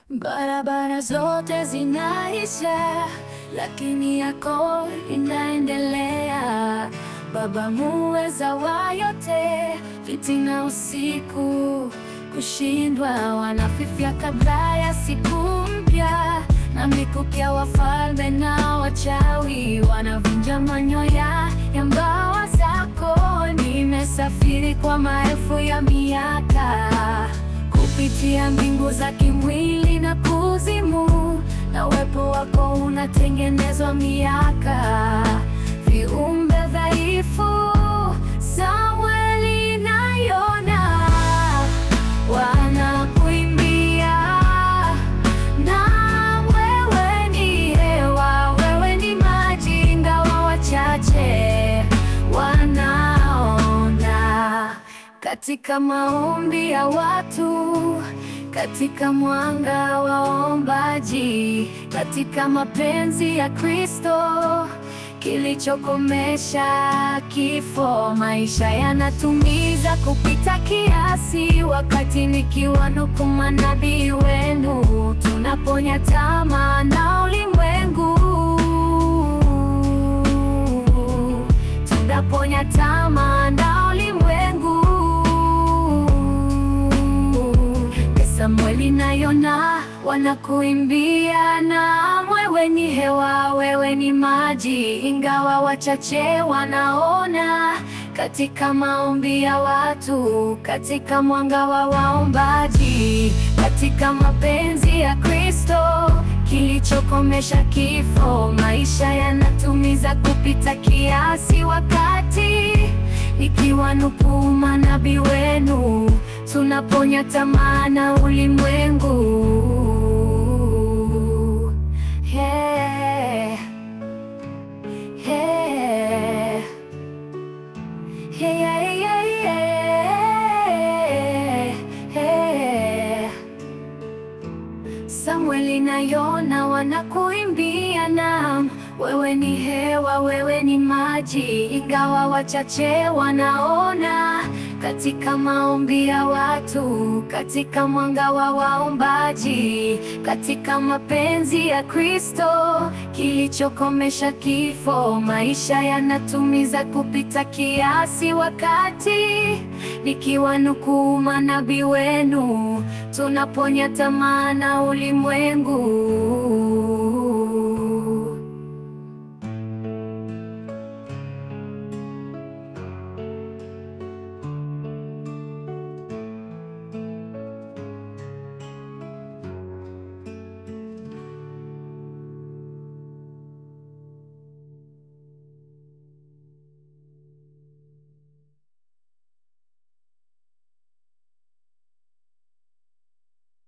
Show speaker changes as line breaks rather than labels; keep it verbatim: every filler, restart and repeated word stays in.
Barabara zote zinaisha, lakini yako inaendelea. Baba muweza wa yote, fitina usiku kushindwa. Wanafifia kabla ya siku mpya, na mikuki ya wafalme na wachawi wanavunja manyoya ya mbawa zako. Nimesafiri kwa maelfu ya miaka, kupitia mbingu za kimwili na kuzimu, na uwepo wako unatengenezwa miaka. Viumbe dhaifu Samweli na Yona wanakuimbia, na wewe ni hewa, wewe ni maji, ingawa wachache wanaona. Katika maombi ya watu, katika mwanga wa waombaji, katika mapenzi ya Kristo kilichokomesha kifo, maisha yanatumiza kupita kiasi. Wakati nikiwanukuu manabii wenu, tunaponya tamaa na ulimwengu, tunaponya tamaa na ulimwengu. Samweli na Yona wanakuimbia, na wewe ni hewa, wewe ni maji, ingawa wachache wanaona. Katika maombi ya watu, katika mwanga wa waombaji, katika mapenzi ya Kristo kilichokomesha kifo, maisha yanatumiza kupita kiasi. Wakati nikiwanukuu manabii wenu, tunaponya tamaa na ulimwengu. Hey, hey, hey, hey, hey, hey. Samweli na Yona wanakuimbia, naam, wewe ni hewa, wewe ni maji, ingawa wachache wanaona. Katika maombi ya watu, katika mwanga wa waombaji, katika mapenzi ya Kristo kilichokomesha kifo, maisha yanatumiza kupita kiasi. Wakati nikiwanukuu manabii wenu, tunaponya tamaa na ulimwengu.